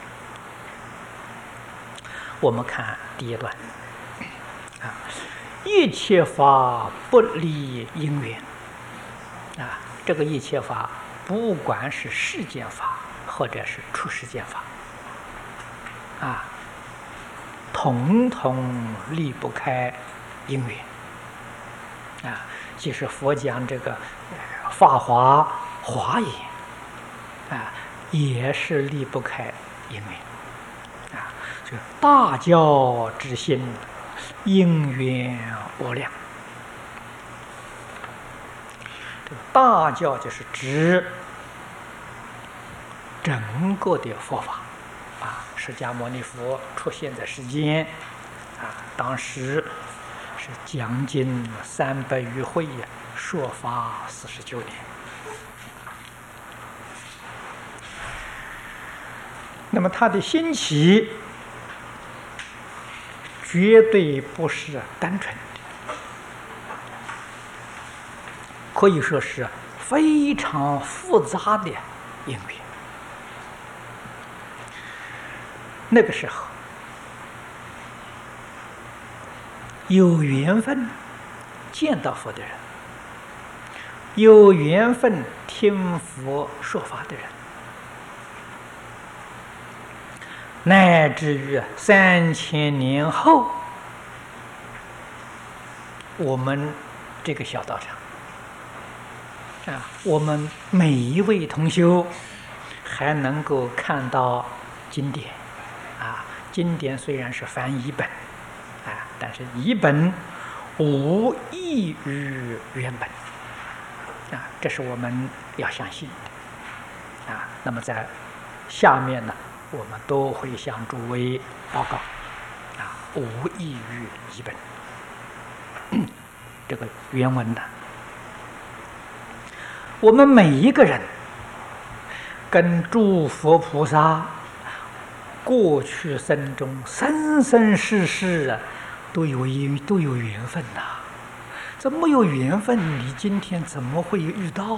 我们看第一段啊，一切法不离因缘啊，这个一切法不管是世间法或者是出世间法啊，统统离不开因缘啊。即使佛讲这个法华华严啊，也是离不开因缘啊。这个大教之心，因缘无量。这个大教就是指整个的佛法啊。释迦牟尼佛出现在世间啊，当时是将近300余会呀，说法49年。那么他的兴起绝对不是单纯的，可以说是非常复杂的因缘。那个时候有缘分见到佛的人，有缘分听佛说法的人，乃至于3000年后，我们这个小道场我们每一位同修还能够看到经典经典虽然是翻译本但是译本无异于原本这是我们要相信的那么在下面呢，我们都会向诸位报告无异于译本这个原文的。我们每一个人跟诸佛菩萨过去生中生生世世都有缘分这没有缘分，你今天怎么会遇到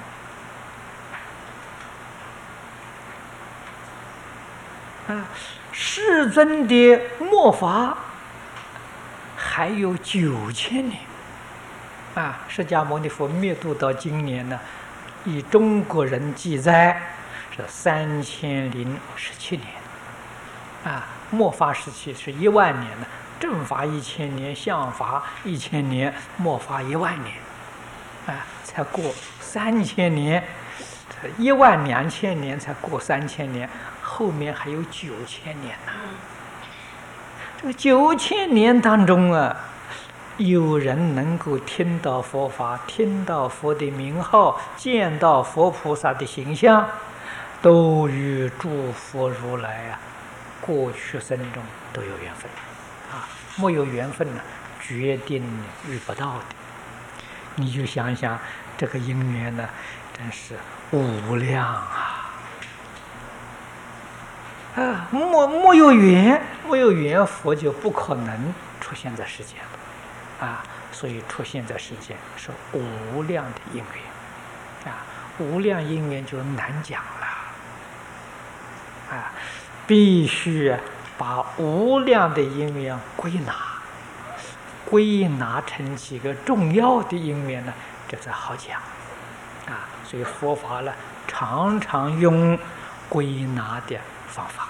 呢？世尊的末法还有9000年释迦牟尼佛灭度到今年呢，以中国人记载是3017年末法时期是10000年呢，正法1000年，相法1000年，末法10000年才过3000年，12000年才过3000年，后面还有9000年呢。这个9000年当中有人能够听到佛法，听到佛的名号，见到佛菩萨的形象，都与诸佛如来过去生中都有缘分没有缘分呢，决定遇不到的。你就想想这个因缘呢，真是无量没有缘，佛就不可能出现在世间所以出现在世间是无量的因缘无量因缘就难讲了必须把无量的因缘归纳成几个重要的因缘呢，这才好讲所以佛法呢常常用归纳的方法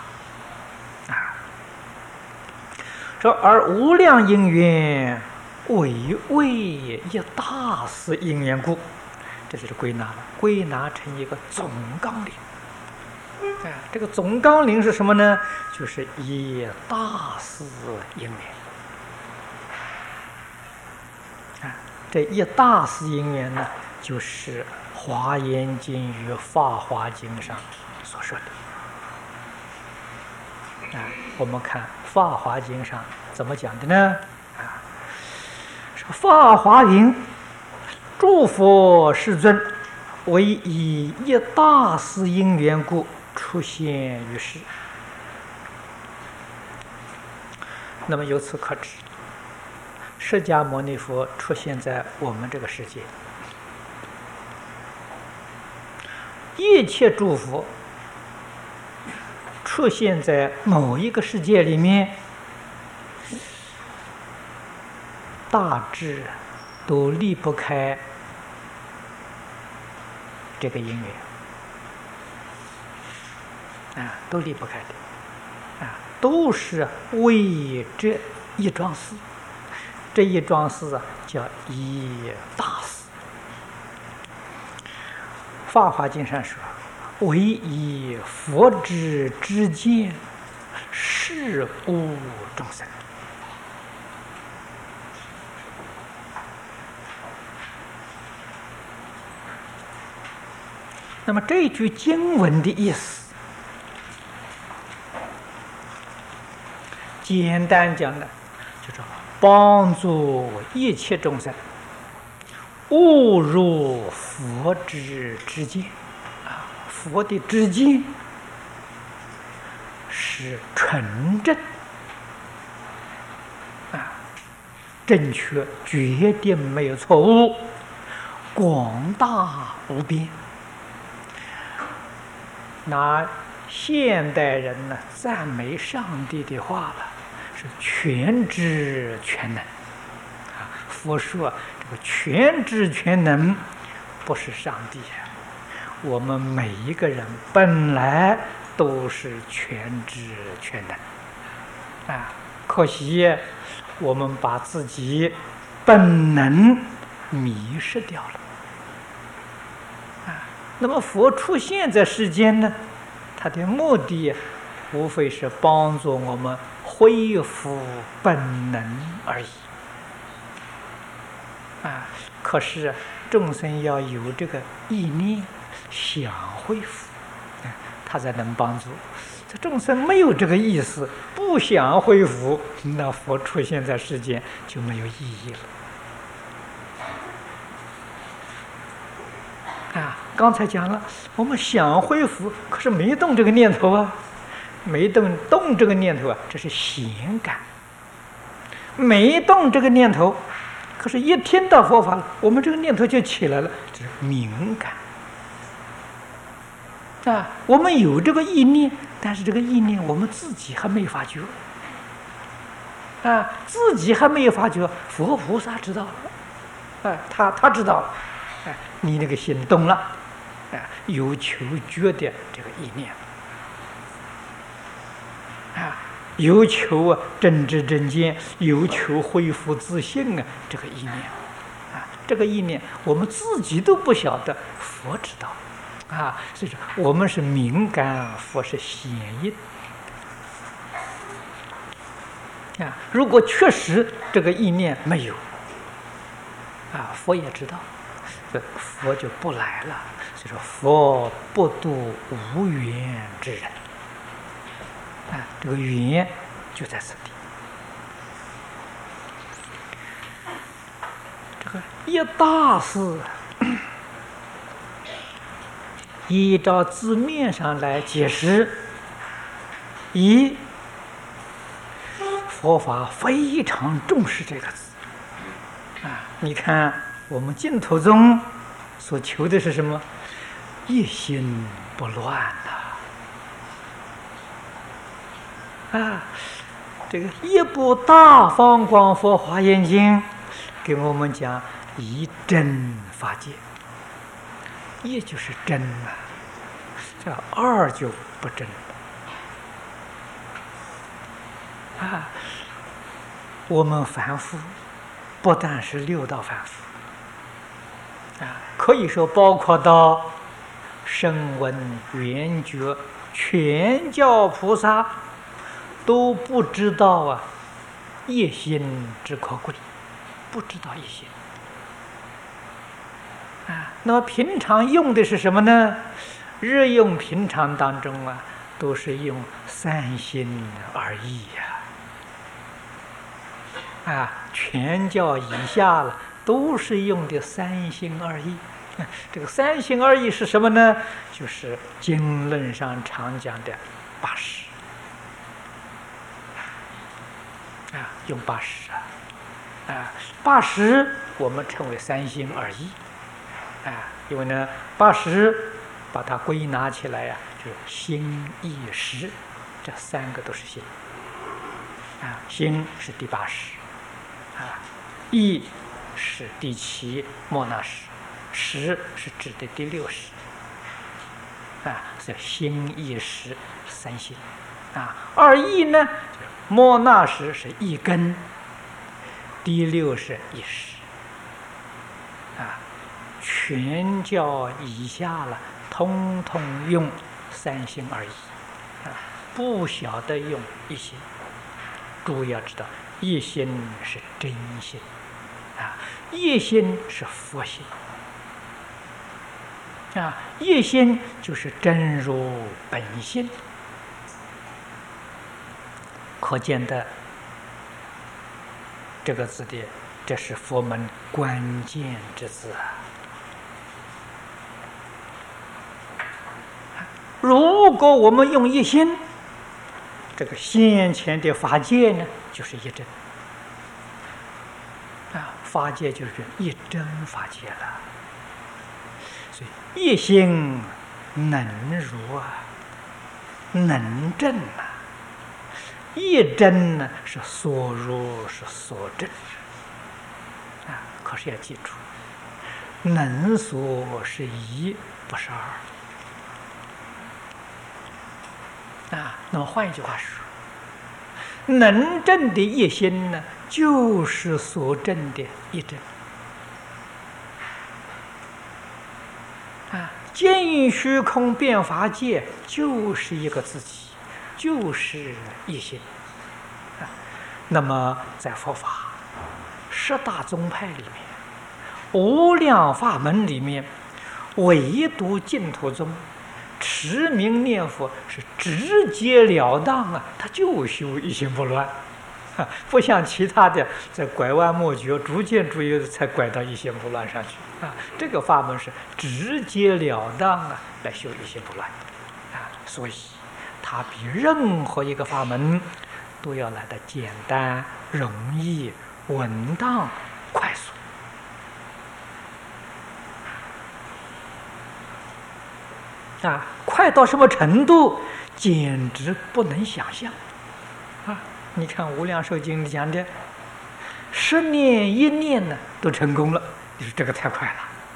说而无量因缘为一大事因缘故，这就是归纳了，归纳成一个总纲领这个总纲领是什么呢？就是一大事因缘这一大事因缘呢，就是华严经与法华经上所说的我们看法华经上怎么讲的呢？法华云：诸佛世尊为以一大事因缘故出现于世。那么由此可知，释迦牟尼佛出现在我们这个世界，一切诸佛出现在某一个世界里面，大致都离不开这个因缘都离不开的都是为这一桩事，这一桩事叫一大事。法华经上说：“唯以佛之见，是无众生。”那么这句经文的意思，简单讲呢，就是帮助一切众生悟入佛之见佛的知见是纯正正确，决定没有错误，广大无边。拿现代人呢赞美上帝的话了，是全知全能。佛说这个全知全能不是上帝，我们每一个人本来都是全知全能可惜我们把自己本能迷失掉了那么佛出现在世间呢，他的目的无非是帮助我们恢复本能而已可是众生要有这个意念想恢复他才能帮助。这众生没有这个意思，不想恢复，那佛出现在世间就没有意义了刚才讲了，我们想恢复，可是没动这个念头没动这个念头这是闲感。没动这个念头，可是一听到佛法了，我们这个念头就起来了，这是敏感我们有这个意念，但是这个意念我们自己还没发觉自己还没有发觉，佛菩萨知道了他知道了你那个心动了有求觉的这个意念有求正知正见，有求恢复自信这个意念这个意念我们自己都不晓得，佛知道所以说我们是敏感，佛是显应如果确实这个意念没有佛也知道，佛就不来了。所以说佛不度无缘之人这个缘就在此地。这个一大事依照字面上来解释，一佛法非常重视这个字你看我们净土宗所求的是什么？一心不乱这个一部大方广佛华严经给我们讲以真法界，一就是真这二就不真我们凡夫不但是六道凡夫可以说包括到声闻缘觉全教菩萨都不知道一心之可贵，不知道一心那么平常用的是什么呢？日用平常当中都是用三心而已全教以下了都是用的三心二意这个三心二意是什么呢？就是经论上常讲的八识用八识八识我们称为三心二意因为呢八识把它归纳起来就是心意识，这三个都是心心是第八识意是第七末那识，识是指的第六识所以心意识三心二意呢，末那识是一根，第六是一识全教以下了通通用三心二意不晓得用一心。诸位要知道，一心是真心一心是佛心一心就是真如本心。可见的这个字的，这是佛门关键之字如果我们用一心，这个先前的法界呢，就是一真法界就是一真法界了。所以一心能如啊，能证啊。一真呢是所如是所证啊，可是要记住，能所是一，不是二啊。那么换一句话说，能证的一心呢，就是所证的一真啊。见虚空变法界就是一个自己，就是一心啊。那么在佛法十大宗派里面，无量法门里面，唯独净土宗持名念佛是直截了当啊，他就修一心不乱啊，不像其他的在拐弯抹角，逐渐才拐到一心不乱上去啊。这个法门是直截了当啊来修一心不乱啊，所以它比任何一个法门都要来得简单、容易、稳当、快速。啊，快到什么程度，简直不能想象啊！你看《无量寿经》里讲的，10念1念呢都成功了，你说这个太快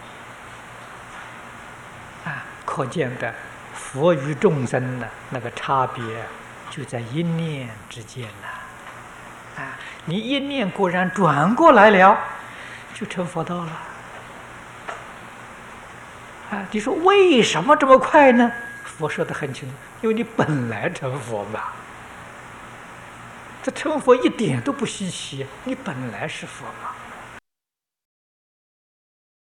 了啊！可见的佛与众生的那个差别就在一念之间了啊！你一念果然转过来了，就成佛道了。啊，你说为什么这么快呢？佛说得很清楚，因为你本来成佛嘛，这成佛一点都不稀奇，你本来是佛嘛。